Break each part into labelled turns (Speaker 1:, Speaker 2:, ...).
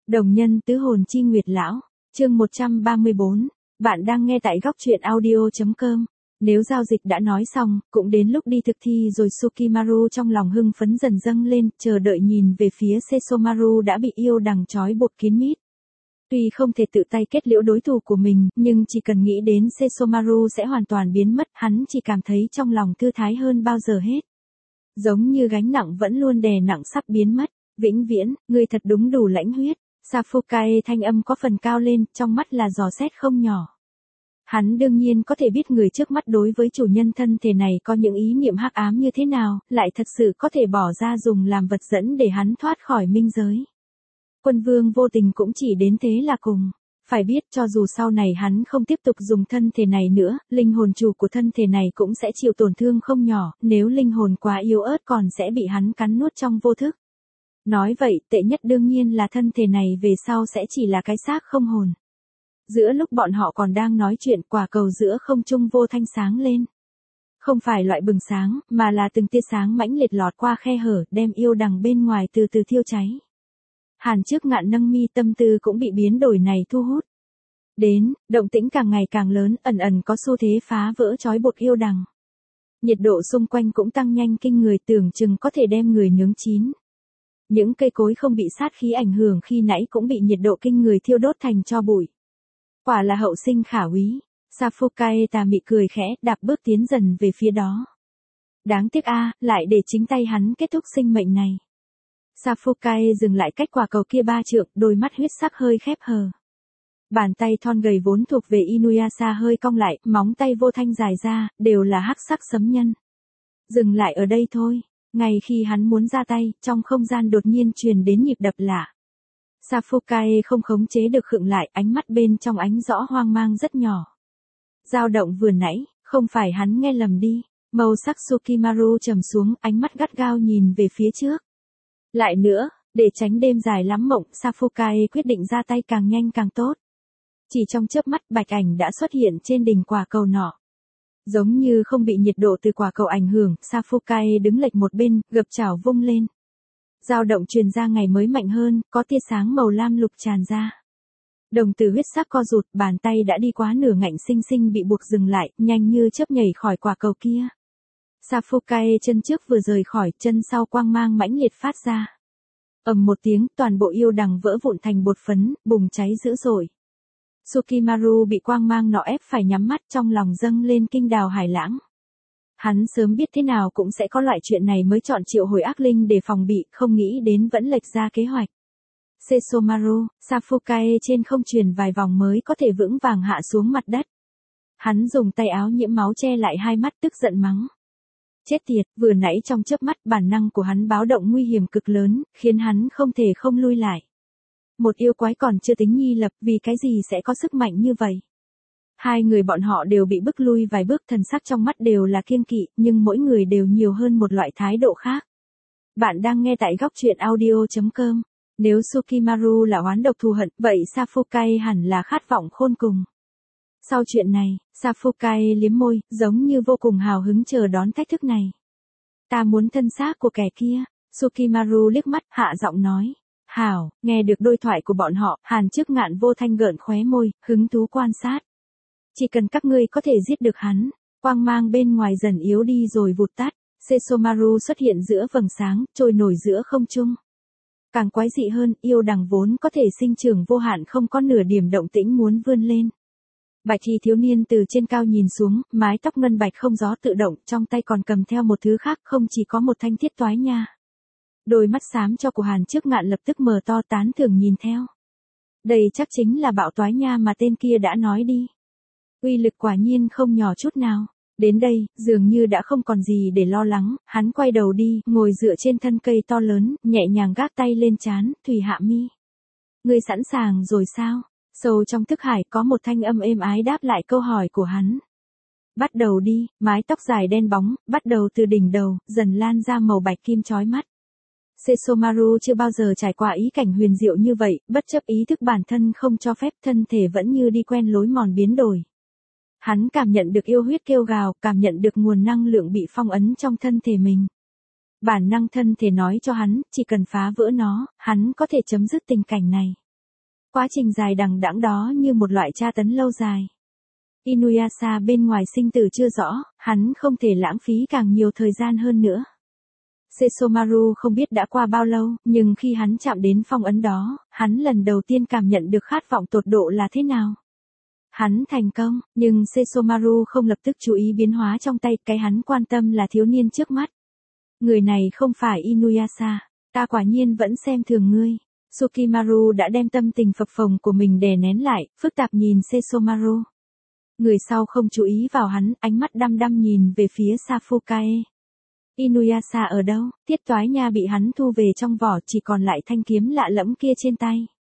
Speaker 1: Đồng nhân tứ hồn chi nguyệt lão, chương 134, bạn đang nghe tại góc truyện audio.com. Nếu giao dịch đã nói xong, cũng đến lúc đi thực thi rồi. Sukimaru trong lòng hưng phấn dần dâng lên, chờ đợi nhìn về phía Sesomaru đã bị yêu đằng trói buộc kín mít. Tuy không thể tự tay kết liễu đối thủ của mình, nhưng chỉ cần nghĩ đến Sesomaru sẽ hoàn toàn biến mất, hắn chỉ cảm thấy trong lòng thư thái hơn bao giờ hết. Giống như gánh nặng vẫn luôn đè nặng sắp biến mất. Vĩnh viễn, ngươi thật đúng đủ lãnh huyết. Safukae thanh âm có phần cao lên, trong mắt là dò xét không nhỏ. Hắn đương nhiên có thể biết người trước mắt đối với chủ nhân thân thể này có những ý niệm hắc ám như thế nào, lại thật sự có thể bỏ ra dùng làm vật dẫn để hắn thoát khỏi minh giới. Quân vương vô tình cũng chỉ đến thế là cùng. Phải biết cho dù sau này hắn không tiếp tục dùng thân thể này nữa, linh hồn chủ của thân thể này cũng sẽ chịu tổn thương không nhỏ, nếu linh hồn quá yếu ớt còn sẽ bị hắn cắn nuốt trong vô thức. Nói vậy, tệ nhất đương nhiên là thân thể này về sau sẽ chỉ là cái xác không hồn. Giữa lúc bọn họ còn đang nói chuyện, quả cầu giữa không trung vô thanh sáng lên. Không phải loại bừng sáng, mà là từng tia sáng mãnh liệt lọt qua khe hở, đem yêu đằng bên ngoài từ từ thiêu cháy. Hàn Trước Ngạn nâng mi, tâm tư cũng bị biến đổi này thu hút. Đến, động tĩnh càng ngày càng lớn, ẩn ẩn có xu thế phá vỡ trói buộc yêu đằng. Nhiệt độ xung quanh cũng tăng nhanh kinh người, tưởng chừng có thể đem người nướng chín. Những cây cối không bị sát khí ảnh hưởng khi nãy cũng bị nhiệt độ kinh người thiêu đốt thành tro bụi. Quả là hậu sinh khả úy. Safukae tà mị cười khẽ, đạp bước tiến dần về phía đó. Đáng tiếc lại để chính tay hắn kết thúc sinh mệnh này. Safukae dừng lại cách quả cầu kia 3 trượng, đôi mắt huyết sắc hơi khép hờ. Bàn tay thon gầy vốn thuộc về Inuyasha hơi cong lại, móng tay vô thanh dài ra, đều là hắc sắc sấm nhân. Dừng lại ở đây thôi. Ngay khi hắn muốn ra tay, trong không gian đột nhiên truyền đến nhịp đập lạ. Safukae không khống chế được khựng lại, ánh mắt bên trong ánh rõ hoang mang rất nhỏ. Dao động vừa nãy, không phải hắn nghe lầm đi. Màu sắc Sukimaru trầm xuống, ánh mắt gắt gao nhìn về phía trước. Lại nữa, để tránh đêm dài lắm mộng, Safukae quyết định ra tay càng nhanh càng tốt. Chỉ trong chớp mắt, bạch ảnh đã xuất hiện trên đỉnh quả cầu nọ. Giống như không bị nhiệt độ từ quả cầu ảnh hưởng, Safukae đứng lệch một bên, gập chảo vung lên. Dao động truyền ra ngày mới mạnh hơn, có tia sáng màu lam lục tràn ra. Đồng tử huyết sắc co rụt, bàn tay đã đi quá nửa ngạnh xinh xinh bị buộc dừng lại, nhanh như chớp nhảy khỏi quả cầu kia. Safukae chân trước vừa rời khỏi, chân sau quang mang mãnh liệt phát ra. Ầm một tiếng, toàn bộ yêu đằng vỡ vụn thành bột phấn, bùng cháy dữ dội. Sukimaru bị quang mang nọ ép phải nhắm mắt, trong lòng dâng lên kinh đào hải lãng. Hắn sớm biết thế nào cũng sẽ có loại chuyện này mới chọn triệu hồi ác linh để phòng bị, không nghĩ đến vẫn lệch ra kế hoạch. Sesomaru, Safukae trên không truyền vài vòng mới có thể vững vàng hạ xuống mặt đất. Hắn dùng tay áo nhiễm máu che lại hai mắt, tức giận mắng. Chết tiệt, vừa nãy trong chớp mắt bản năng của hắn báo động nguy hiểm cực lớn, khiến hắn không thể không lui lại. Một yêu quái còn chưa tính nhi lập, vì cái gì sẽ có sức mạnh như vậy? Hai người bọn họ đều bị bức lui vài bước, thần sắc trong mắt đều là kiêng kỵ, nhưng mỗi người đều nhiều hơn một loại thái độ khác. Bạn đang nghe tại góc truyện audio.com. Nếu Sukimaru là oán độc thù hận, vậy Safukae hẳn là khát vọng khôn cùng. Sau chuyện này, Safukae liếm môi, giống như vô cùng hào hứng chờ đón thách thức này. Ta muốn thân xác của kẻ kia. Sukimaru liếc mắt, hạ giọng nói. Hảo, nghe được đôi thoại của bọn họ, Hàn Trước Ngạn vô thanh gợn khóe môi, hứng thú quan sát. Chỉ cần các ngươi có thể giết được hắn, quang mang bên ngoài dần yếu đi rồi vụt tắt, Sesomaru xuất hiện giữa vầng sáng, trôi nổi giữa không trung. Càng quái dị hơn, yêu đằng vốn có thể sinh trưởng vô hạn không có nửa điểm động tĩnh muốn vươn lên. Bạch y thiếu niên từ trên cao nhìn xuống, mái tóc ngân bạch không gió tự động, trong tay còn cầm theo một thứ khác, không chỉ có một thanh thiết toái nha. Đôi mắt xám cho của Hàn Trước Ngạn lập tức mở to, tán thưởng nhìn theo. Đây chắc chính là bạo toái nha mà tên kia đã nói đi. Uy lực quả nhiên không nhỏ chút nào. Đến đây, dường như đã không còn gì để lo lắng, hắn quay đầu đi, ngồi dựa trên thân cây to lớn, nhẹ nhàng gác tay lên trán, Thủy Hạ Mi. Ngươi sẵn sàng rồi sao? Sâu trong thức hải có một thanh âm êm ái đáp lại câu hỏi của hắn. Bắt đầu đi, mái tóc dài đen bóng, bắt đầu từ đỉnh đầu, dần lan ra màu bạch kim chói mắt. Sesomaru chưa bao giờ trải qua ý cảnh huyền diệu như vậy, bất chấp ý thức bản thân không cho phép, thân thể vẫn như đi quen lối mòn biến đổi. Hắn cảm nhận được yêu huyết kêu gào, cảm nhận được nguồn năng lượng bị phong ấn trong thân thể mình. Bản năng thân thể nói cho hắn, chỉ cần phá vỡ nó, hắn có thể chấm dứt tình cảnh này. Quá trình dài đằng đẵng đó như một loại tra tấn lâu dài. Inuyasha bên ngoài sinh tử chưa rõ, hắn không thể lãng phí càng nhiều thời gian hơn nữa. Sesomaru không biết đã qua bao lâu, nhưng khi hắn chạm đến phong ấn đó, hắn lần đầu tiên cảm nhận được khát vọng tột độ là thế nào. Hắn thành công, nhưng Sesomaru không lập tức chú ý biến hóa trong tay, cái hắn quan tâm là thiếu niên trước mắt. Người này không phải Inuyasha, ta quả nhiên vẫn xem thường ngươi. Sukimaru đã đem tâm tình phập phồng của mình đè nén lại, phức tạp nhìn Sesomaru. Người sau không chú ý vào hắn, ánh mắt đăm đăm nhìn về phía Safukae. Inuyasha ở đâu? Tiết toái nha bị hắn thu về trong vỏ, chỉ còn lại thanh kiếm lạ lẫm kia trên tay.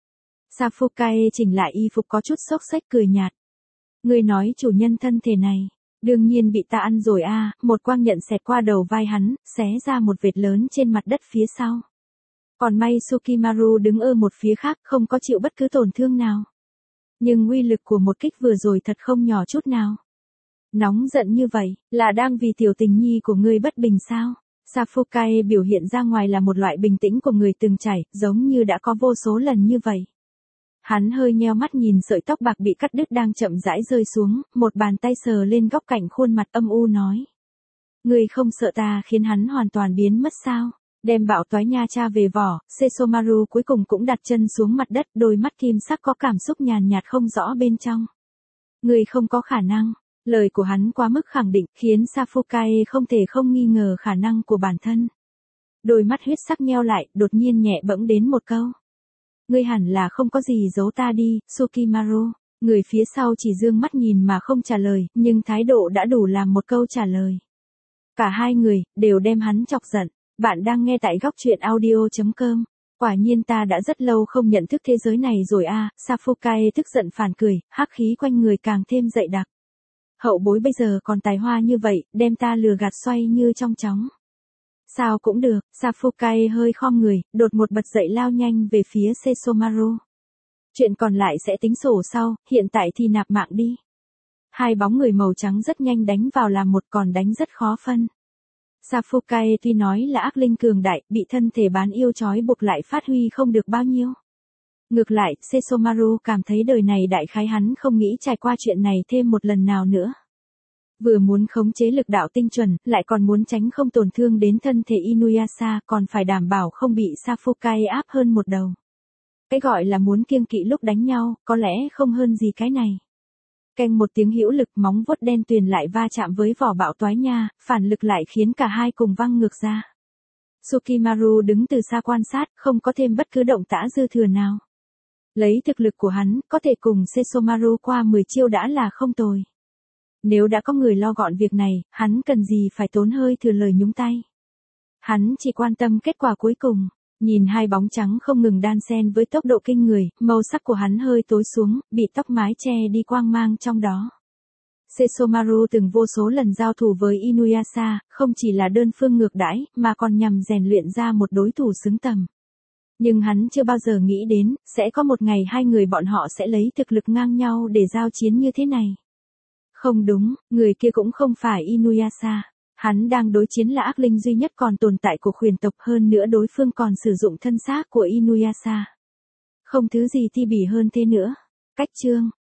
Speaker 1: Safukae chỉnh lại y phục có chút xốc xếch cười nhạt. Ngươi nói chủ nhân thân thể này, đương nhiên bị ta ăn rồi a. Một quang nhận xẹt qua đầu vai hắn, xé ra một vệt lớn trên mặt đất phía sau. Còn may Sukimaru đứng ở một phía khác, không có chịu bất cứ tổn thương nào. Nhưng uy lực của một kích vừa rồi thật không nhỏ chút nào. Nóng giận như vậy, là đang vì tiểu tình nhi của ngươi bất bình sao? Safukae biểu hiện ra ngoài là một loại bình tĩnh của người từng trải, giống như đã có vô số lần như vậy. Hắn hơi nheo mắt nhìn sợi tóc bạc bị cắt đứt đang chậm rãi rơi xuống, một bàn tay sờ lên góc cạnh khuôn mặt âm u nói. Ngươi không sợ ta khiến hắn hoàn toàn biến mất sao? Đem bạo toái nha cha về vỏ, Sesomaru cuối cùng cũng đặt chân xuống mặt đất, đôi mắt kim sắc có cảm xúc nhàn nhạt không rõ bên trong. Ngươi không có khả năng. Lời của hắn quá mức khẳng định, khiến Safukae không thể không nghi ngờ khả năng của bản thân. Đôi mắt huyết sắc nheo lại, đột nhiên nhẹ bẫng đến một câu. Ngươi hẳn là không có gì giấu ta đi, Sukimaru. Người phía sau chỉ dương mắt nhìn mà không trả lời, nhưng thái độ đã đủ làm một câu trả lời. Cả hai người, đều đem hắn chọc giận. Bạn đang nghe tại góc truyện audio.com. Quả nhiên ta đã rất lâu không nhận thức thế giới này rồi a. Safukae tức giận phản cười, hắc khí quanh người càng thêm dậy đặc. Hậu bối bây giờ còn tài hoa như vậy, đem ta lừa gạt xoay như trong chóng. Sao cũng được, Safukae hơi khom người, đột một bật dậy lao nhanh về phía Sesomaru. Chuyện còn lại sẽ tính sổ sau, hiện tại thì nạp mạng đi. Hai bóng người màu trắng rất nhanh đánh vào làm một, còn đánh rất khó phân. Safukae tuy nói là ác linh cường đại, bị thân thể bán yêu trói buộc lại phát huy không được bao nhiêu. Ngược lại, Sesomaru cảm thấy đời này đại khái hắn không nghĩ trải qua chuyện này thêm một lần nào nữa. Vừa muốn khống chế lực đạo tinh chuẩn, lại còn muốn tránh không tổn thương đến thân thể Inuyasha, còn phải đảm bảo không bị Safukae áp hơn một đầu. Cái gọi là muốn kiêng kỵ lúc đánh nhau, có lẽ không hơn gì cái này. Keng một tiếng hữu lực, móng vuốt đen tuyền lại va chạm với vỏ bạo toái nha, phản lực lại khiến cả hai cùng văng ngược ra. Sukimaru đứng từ xa quan sát, không có thêm bất cứ động tã dư thừa nào. Lấy thực lực của hắn, có thể cùng Sesomaru qua 10 chiêu đã là không tồi. Nếu đã có người lo gọn việc này, hắn cần gì phải tốn hơi thừa lời nhúng tay. Hắn chỉ quan tâm kết quả cuối cùng. Nhìn hai bóng trắng không ngừng đan xen với tốc độ kinh người, màu sắc của hắn hơi tối xuống, bị tóc mái che đi quang mang trong đó. Sesomaru từng vô số lần giao thủ với Inuyasha, không chỉ là đơn phương ngược đãi, mà còn nhằm rèn luyện ra một đối thủ xứng tầm. Nhưng hắn chưa bao giờ nghĩ đến, sẽ có một ngày hai người bọn họ sẽ lấy thực lực ngang nhau để giao chiến như thế này. Không đúng, người kia cũng không phải Inuyasha. Hắn đang đối chiến là ác linh duy nhất còn tồn tại của khuyển tộc, hơn nữa đối phương còn sử dụng thân xác của Inuyasha. Không thứ gì thi bỉ hơn thế nữa. Cách chương.